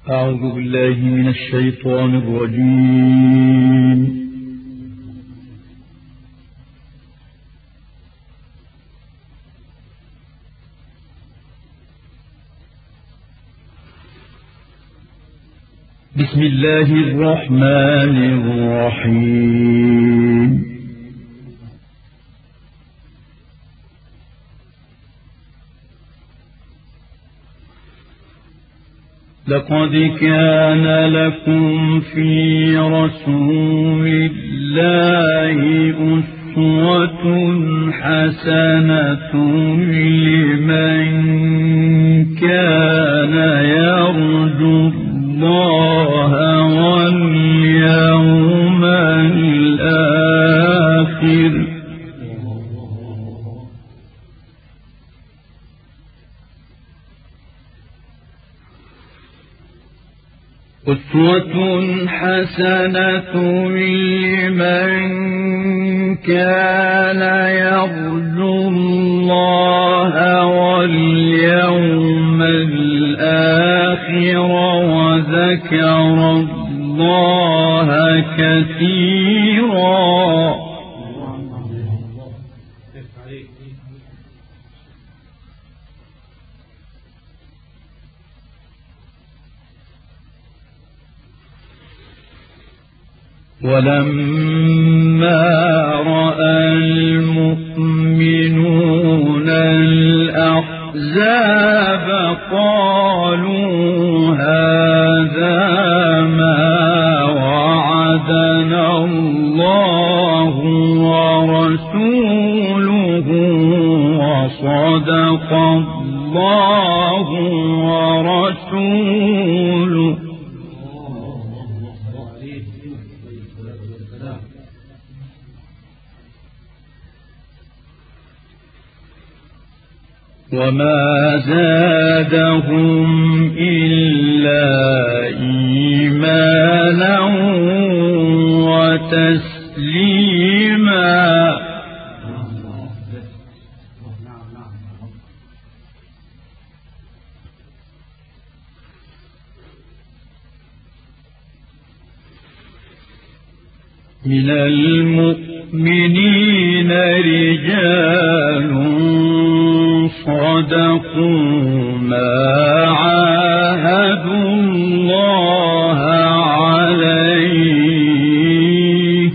أعوذ بالله من الشيطان الرجيم. بسم الله الرحمن الرحيم. لقد كان لكم في رسول الله أسوة حسنة لمن كان يرجو الله واليوم الآخر أسوة حسنة لمن كان يرجو الله واليوم الآخر وذكر الله كثيرا. ولما رأى المؤمنون الأحزاب قالوا هذا ما وعدنا الله ورسوله وصدق الله ورسوله وما زادهم إلا إيمانا وتسليما. من المؤمنين رجال صدقوا ما عاهدوا الله عليه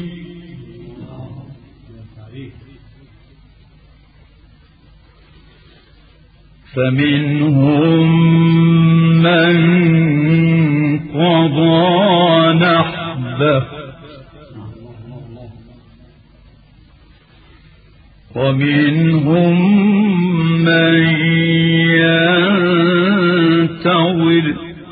فمنهم من قضى نحبه ومنهم من ينتظر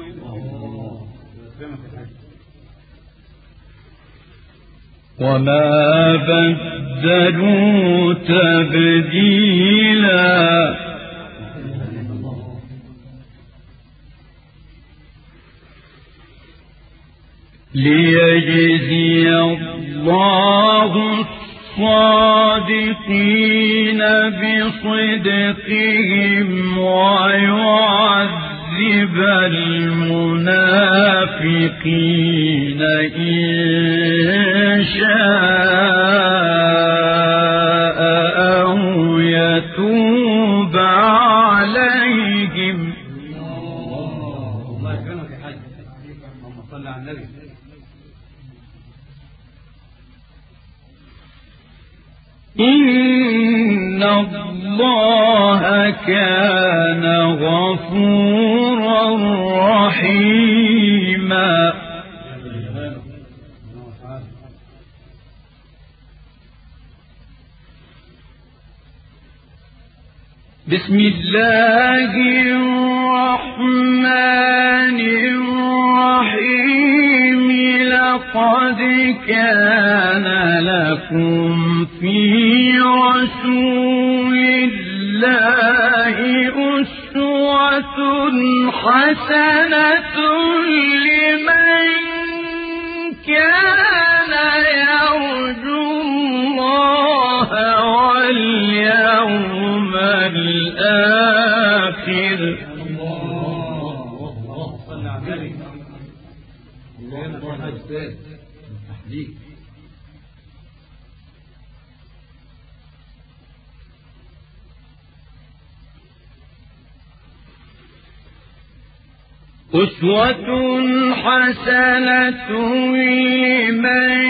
وما بدلوا تبديلا. ليجزي الله الصادقين بصدقهم ويعذب المنافقين إن شاء أو يتوب عليهم. الله يكرمك يا حاج. اللهم صل على النبي. إن الله كان غفورا رحيما. بسم الله الرحمن الرحيم. لقد كان لكم في رسول الله أسوة حسنة لمن كان يرجو الله واليوم الآخر الله أستاذ التحديد. أسوة حسنة لمن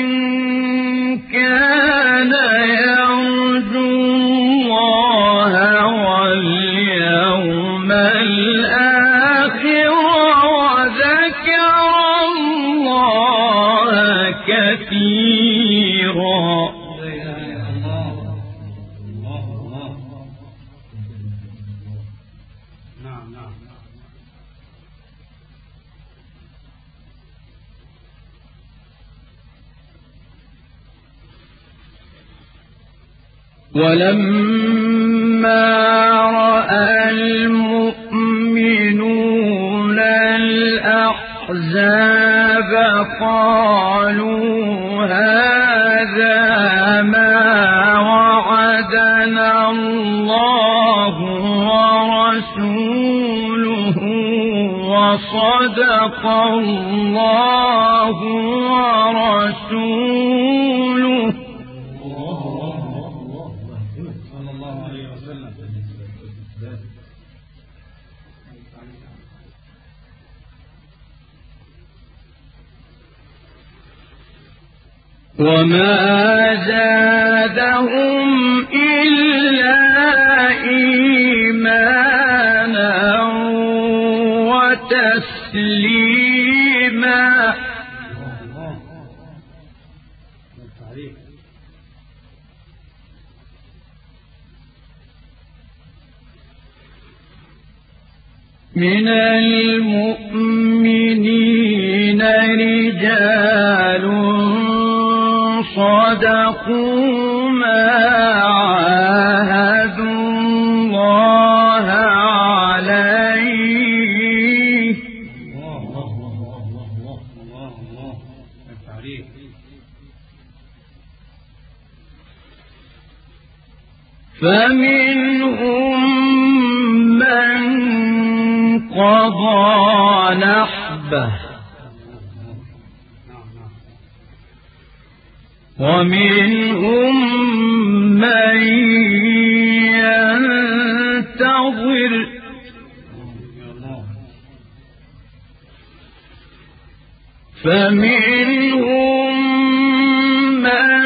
كان يرجو الله واليوم الآخر وذكر الله كثيرا. ولما رأى المؤمنون الأحزاب قالوا هذا ما وعدنا الله ورسوله وصدق الله ورسوله وما زادهم إلا إيمانا وتسليما. من المؤمنين رجال صدقوا ما عاهدوا الله عليه فمنهم من قضى نحبه ومنهم من ينتظر فمنهم من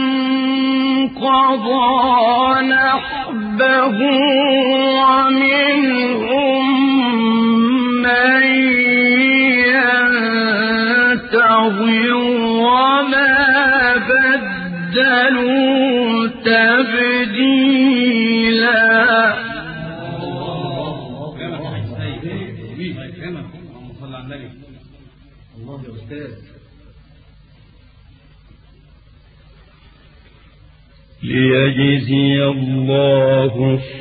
قضى نحبه ومنهم من ينتظر وما بدلوا تبديلا. ليجزي الله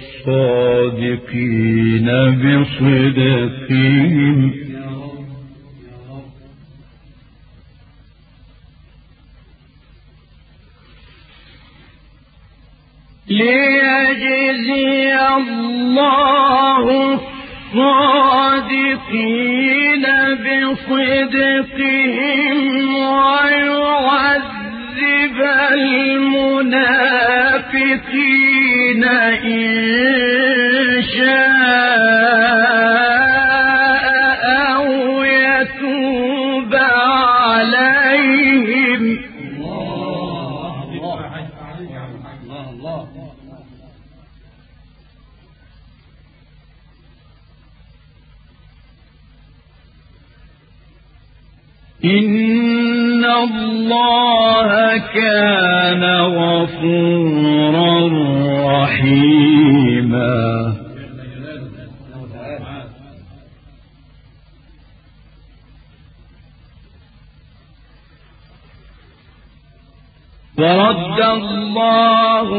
الصادقين بصدقهم ليجزي الله الصادقين بصدقهم ويعذب المنافقين إن شاء أو يتوب عليهم. إن الله كان غفورا رحيما. ورد الله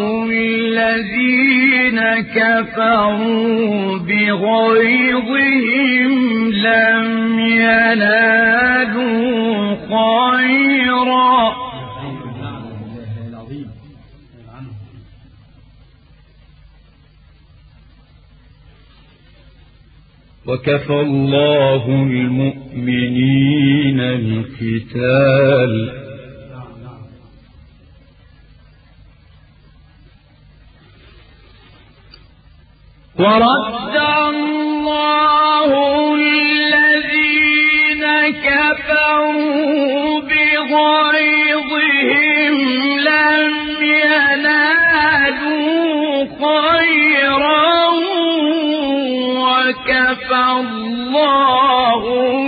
الذين كفروا بغيظهم لم ينالوا خيرا وكفى الله المؤمنين القتال ورد الله الذين كفروا بغيظهم لم ينالوا خيرا وكفى الله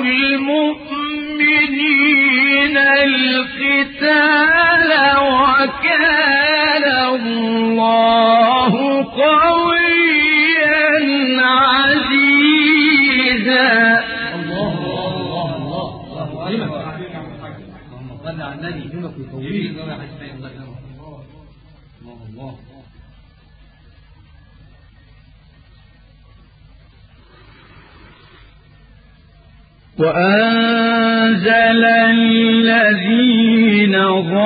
المؤمنين القتال وكان الله قويا عزيزا. الله صل على النبي يهمك ويطويل الله. وأنزل الذين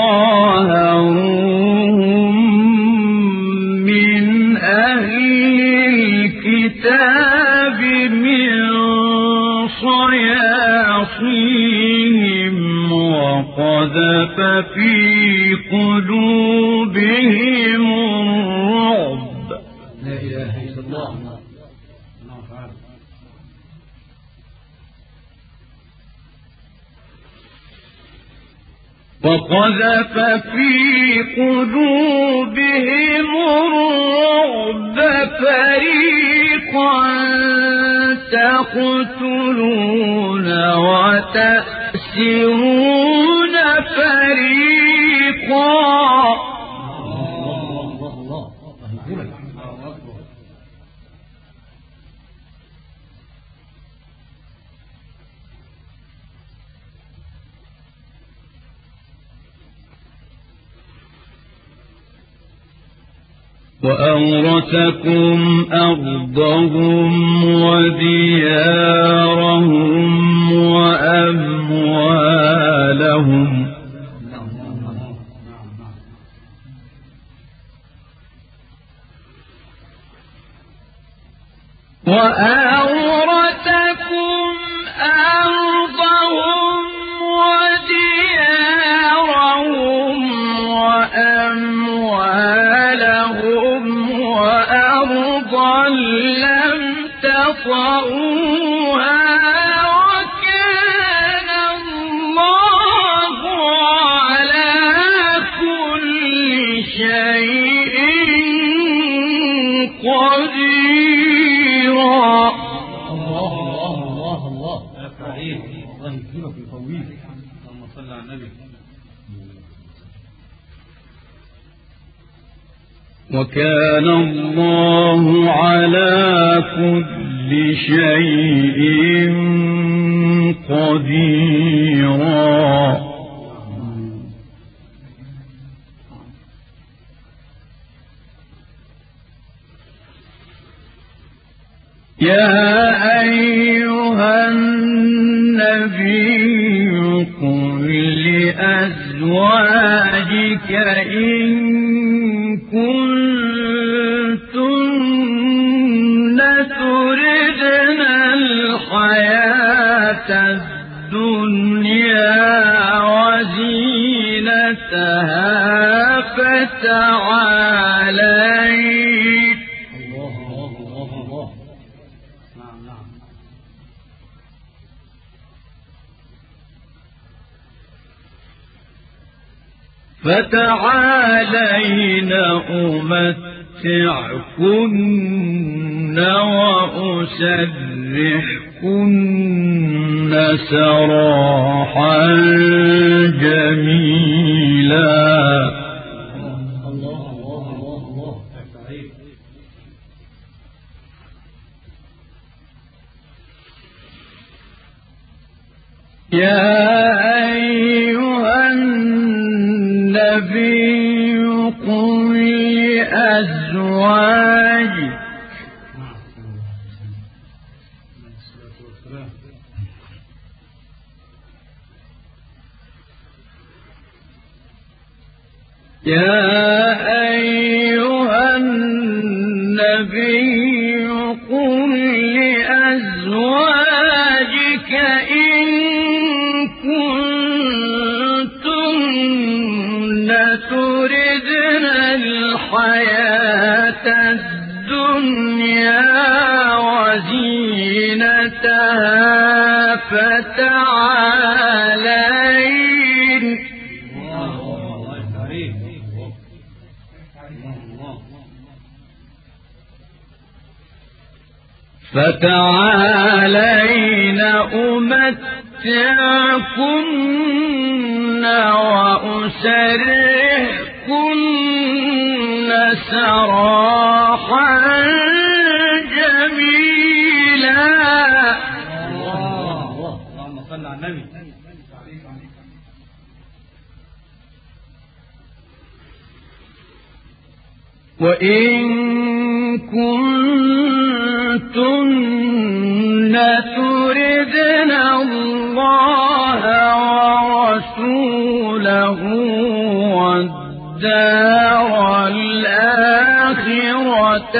ظاهروهم من أهل الكتاب من صياصيهم وقذف في قلوبهم الرعب. لا إله إلا الله. وقذف في قلوبهم الرعب فريقا تقتلون وتأسرون فريقا. وأورثكم أرضهم وديارهم وأموالهم وأرضا لم تطئوها وكان الله على كل شيء قديرا. الله الله يكرمك ويطويل. اللهم صل على النبي. وكان الله على كل شيء قديرا. يا أيها النبي قل لأزواجك إن كنتن تردن الحياة الدنيا وزينتها فتعالين فتعالين أمتعكن وأسرحكن سراحا جميلا. يا أيها النبي قل لأزواجك الحياة الدنيا وزينتها فتعالين أمتعكن وأسرحكن سراحا جميلا. اللهم صل على النبي. وإن كنتن تردن الله ورسوله والدار الآخرة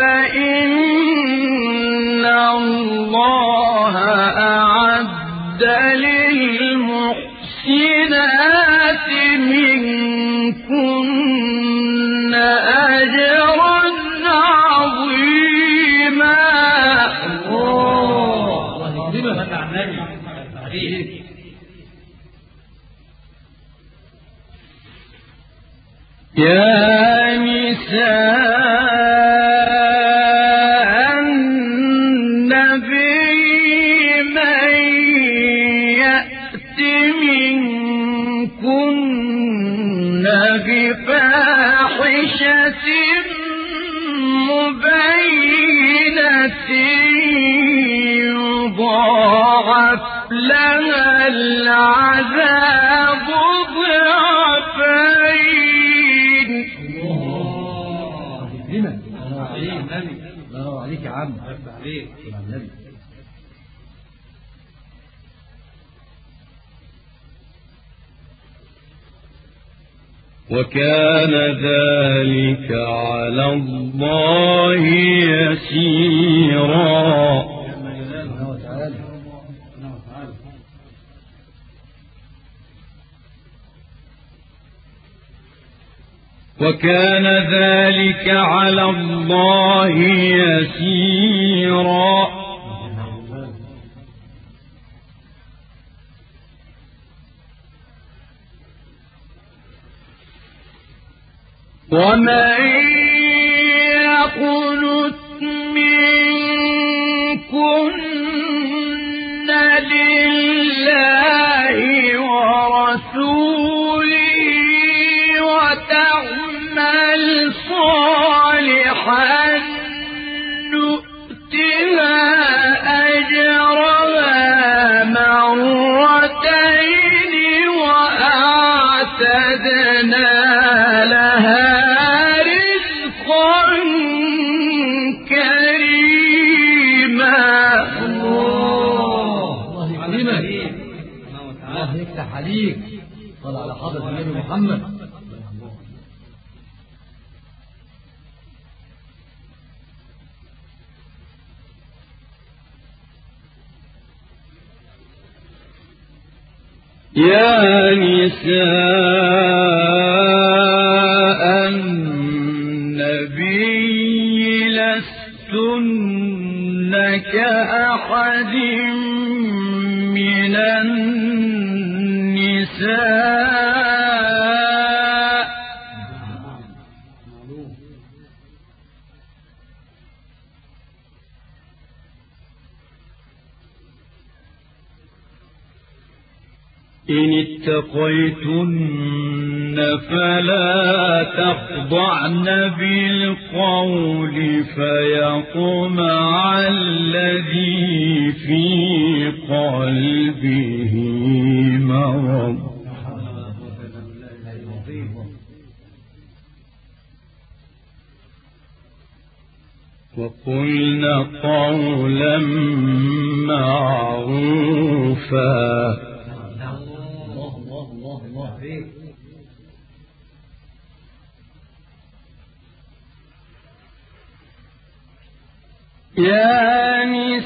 فإن الله أعد للمحسنات منكن أجرا عظيما. يا نساء النبي من يأت منكن بفاحشة مبينة يضاعف لها العذاب ضعفين. الله عليك يا عم. وكان ذلك على الله يسيرا. وكان ذلك على الله يسيرا. ومن يقنت منكن لله ورسوله وتعمل صالحا نؤتها أجرها مرتين وأعتدنا لها رزقا كريما. الله يفتح عليك. صل على حضرة النبي محمد. يا نساء النبي لستن كأحد من النساء إن اتقيتن فلا تخضعن بالقول فيطمع الذي في قلبه مرض وقلن قولا معروفا. يا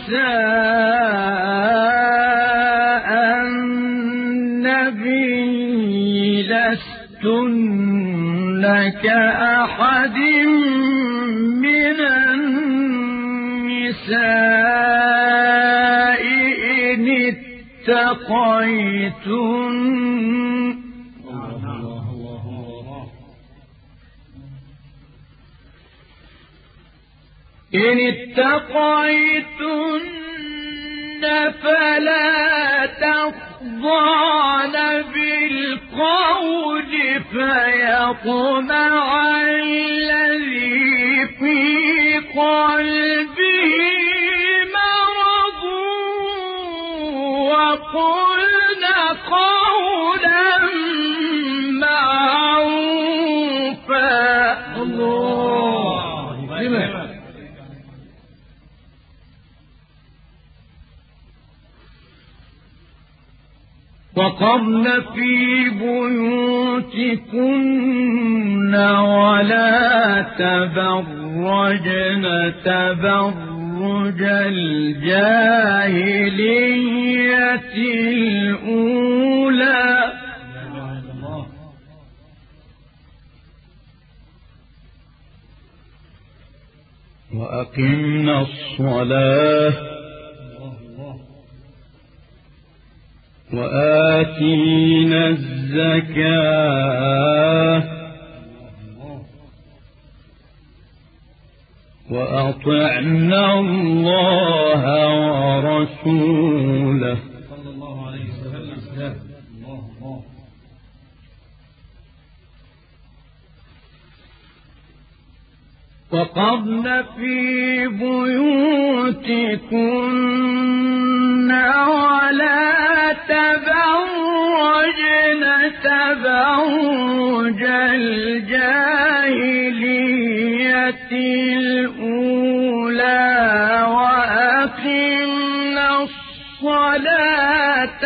نساء النبي لستن كأحد من النساء إن اتقيتن فلا تخضعن بالقول فيطمع الذي في قلبه مرض وقلن قولا معروفا. الله. وقرن في بيوتكن ولا تبرجن تبرج الجاهلية الأولى وأقمنا الصلاة وآتينا الزكاة وأطعنا الله ورسوله صلى الله عليه وسلم. وقرن في بيوتكن ولا تبرجن تبرج الجاهلية الأولى وأقمنا الصلاة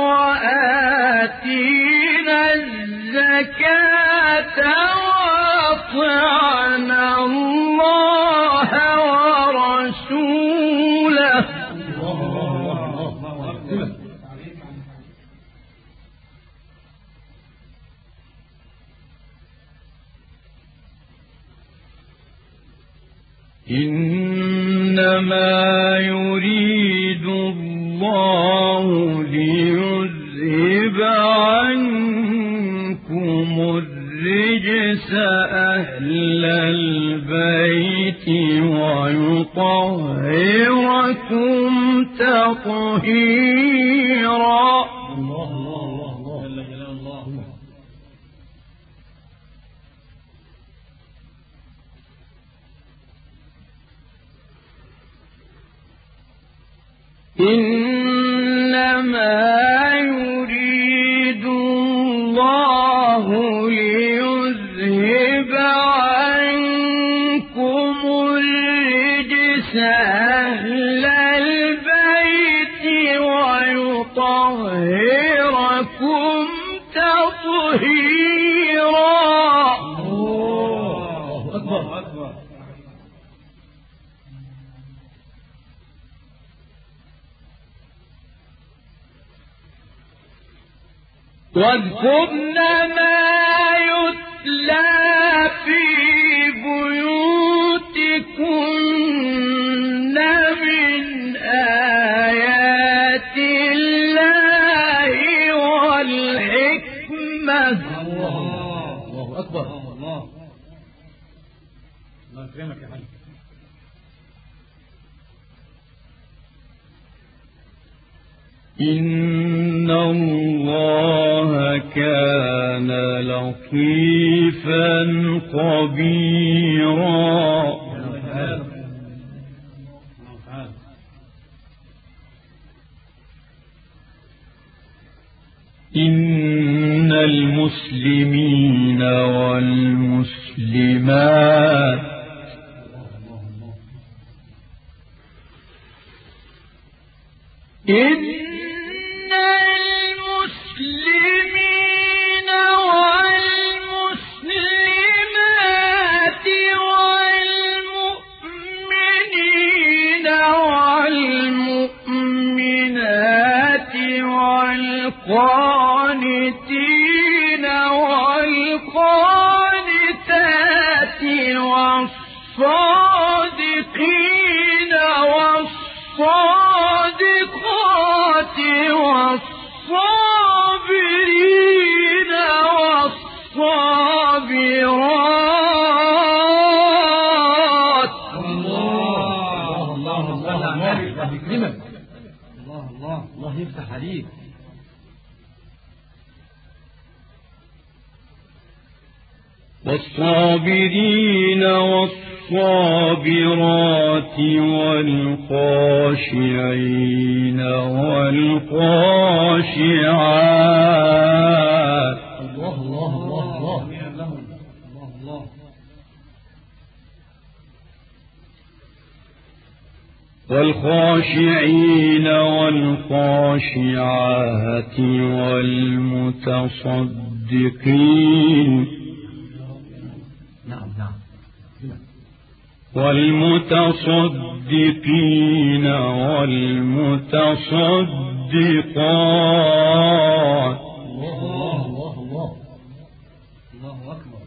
وآتينا الزكاة وأطعنا الله ورسوله. إنما يريد الله ليذهب عنكم الرجس أهل البيت ويطهركم تطهيرا. إنما يريد الله ليذهب عنكم الرجس أهل البيت ويطهركم تطهيرا. الله أكبر. واذكرن ما يتلى في بيوتكن من آيات الله والحكمة. الله أكبر. الله يكرمك يا حبيبي. إن الله كان لطيفا خبيرا. إن المسلمين والمسلمات والقانتين والقانتات والصادقين والصادقات والصابرين والصابرات. الله الله الله يكرمك. الله الله الله يفتح عليك. والصابرين والصابرات والخاشعين والخاشعات. الله الله الله الله الله الله. والخاشعين والخاشعات والمتصدقين والمتصدقين والمتصدقات. الله الله الله الله الله أكبر.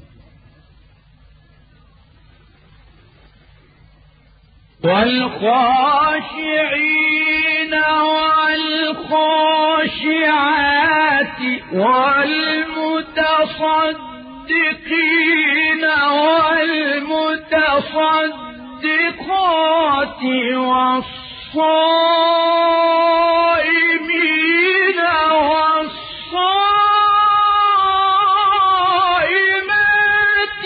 والخاشعين والخاشعات والمتصدقين والمتصدقات والصائمين والصائمات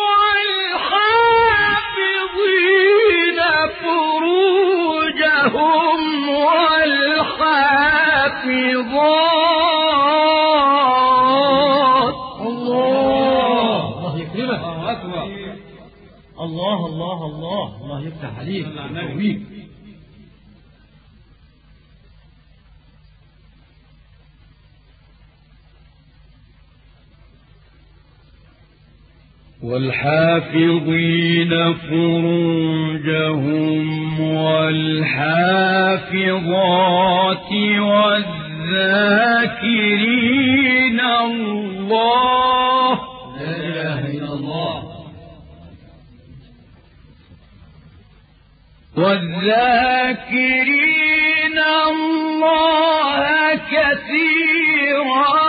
والحافظين فروجهم والحافظات. الله يكرمك. الله أكبر. الله الله الله الله يفتح عليك. ويقويك. والحافظين فروجهم والحافظات والذاكرين الله. لا إله إلا الله. والذاكرين الله كثيرا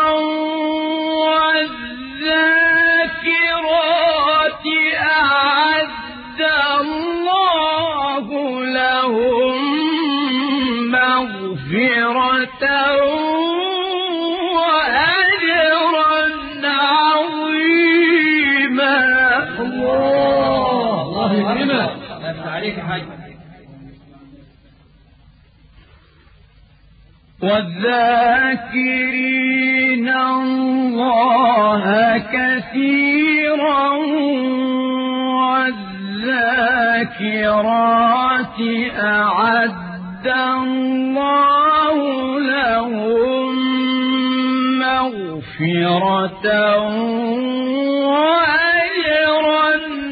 والذاكرات أعد الله لهم مغفرة وأجرا عظيما. الله يكرمك. أفتح عليك يا حاج. والذاكرين الله كثيرا والذاكرات أعد الله لهم مغفرة وأجرا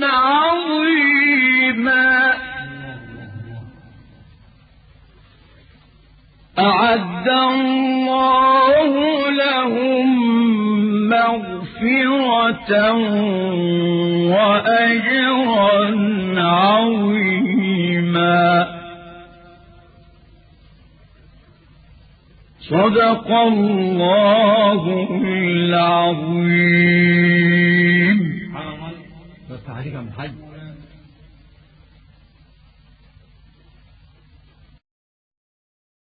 عظيما. أعد الله لهم مغفرة وأجرا عظيما. صدق الله العظيم. بس عليك يا محمد.